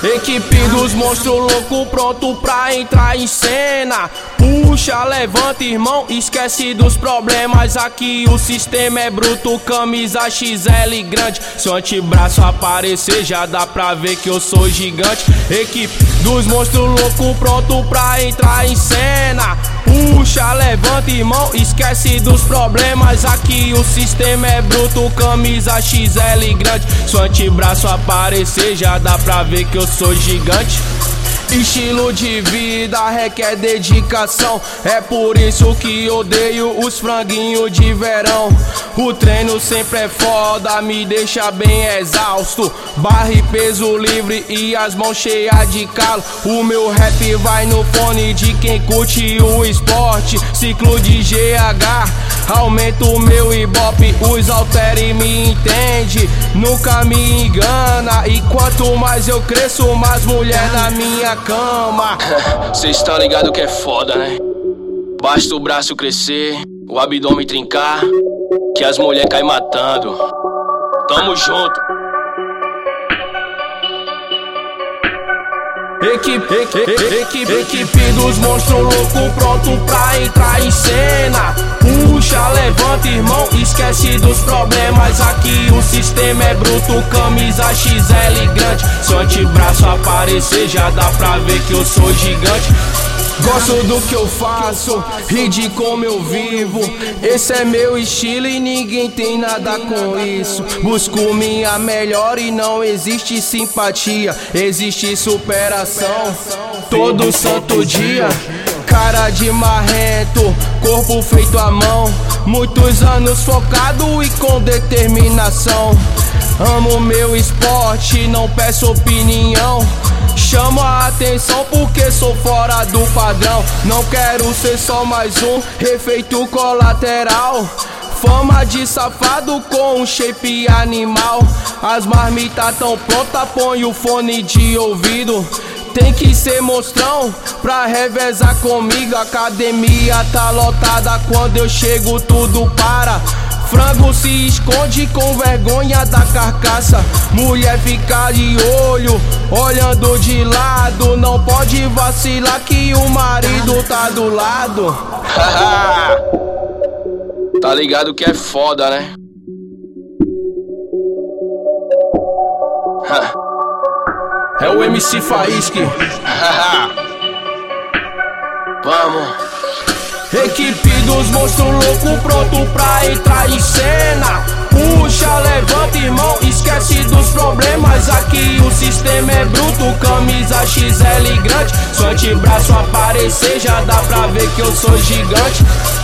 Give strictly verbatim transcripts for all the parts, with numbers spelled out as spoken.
Equipe dos monstros loucos pronto pra entrar em cena. Puxa, levanta, irmão, esquece dos problemas. Aqui o sistema é bruto, camisa X L grande. Se o antebraço aparecer já dá pra ver que eu sou gigante. Equipe dos monstros loucos pronto pra entrar em cena. Puxa, levanta, irmão, esquece dos problemas. Aqui o sistema é bruto, camisa X L grande. Se o antebraço aparecer já dá pra ver que eu sou gigante. Estilo de vida requer dedicação, é por isso que odeio os franguinhos de verão. O treino sempre é foda, me deixa bem exausto. Barra e peso livre e as mãos cheias de calo. O meu rap vai no fone de quem curte o esporte. Ciclo de G H, aumento o meu ibope. Os altere me entende, nunca me engana. E quanto mais eu cresço, mais mulher na minha cama. Cês tá ligado que é foda, né? Basta o braço crescer, o abdômen trincar, que as mulher caem matando. Tamo junto. Equipe, equipe, equipe, equipe dos monstros loucos pronto pra entrar em cena. Puxa, levanta, irmão, esquece dos problemas. Aqui o sistema é bruto, camisa X L grande. Se o antebraço aparecer já dá pra ver que eu sou gigante. Gosto do que eu faço e de como eu vivo. Esse é meu estilo e ninguém tem nada com isso. Busco minha melhor e não existe simpatia, existe superação todo santo dia. Cara de marrento, corpo feito à mão. Muitos anos focado e com determinação. Amo meu esporte, não peço opinião. Chamo a atenção porque sou fora do padrão. Não quero ser só mais um efeito colateral. Fama de safado com um shape animal. As marmitas tão prontas, põe o fone de ouvido. Tem que ser monstrão pra revezar comigo. A academia tá lotada, quando eu chego tudo para. Frango se esconde com vergonha da carcaça. Mulher fica de olho, olhando de lado. Não pode vacilar que o marido tá do lado. Tá ligado que é foda, né? É o M C Faísque. Vamos. Equipe dos monstros loucos pronto pra entrar em cena. Puxa, levanta, irmão, esquece dos problemas. Aqui o sistema é bruto, camisa X L grande. Se o antebraço aparecer já dá pra ver que eu sou gigante.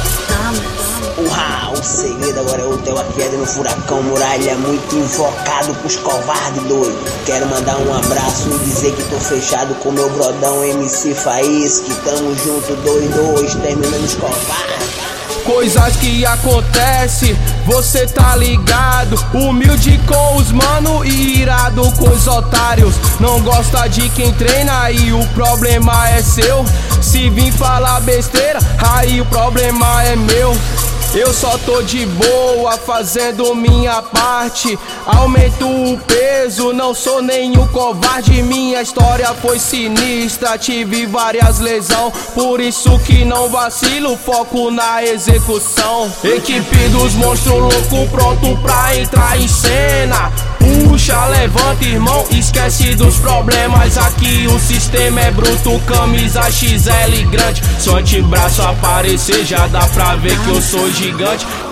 Uau, o segredo agora é o teu aqui no furacão muralha. Muito invocado pros covardes doido. Quero mandar um abraço e dizer que tô fechado com meu brodão M C Faísque. Tamo junto, doido, exterminando os covardes. Coisas que acontecem, você tá ligado. Humilde com os mano e irado com os otários. Não gosta de quem treina e o problema é seu. Se vir falar besteira, aí o problema é meu. Eu só tô de boa fazendo minha parte. Aumento o peso, não sou nenhum covarde. Minha história foi sinistra, tive várias lesões. Por isso que não vacilo, foco na execução. Equipe dos monstros loucos pronto pra entrar em cena. Puxa, levanta, irmão, esquece dos problemas. Aqui o sistema é bruto, camisa X L grande. Se o antebraço aparecer já dá pra ver que eu sou gigante.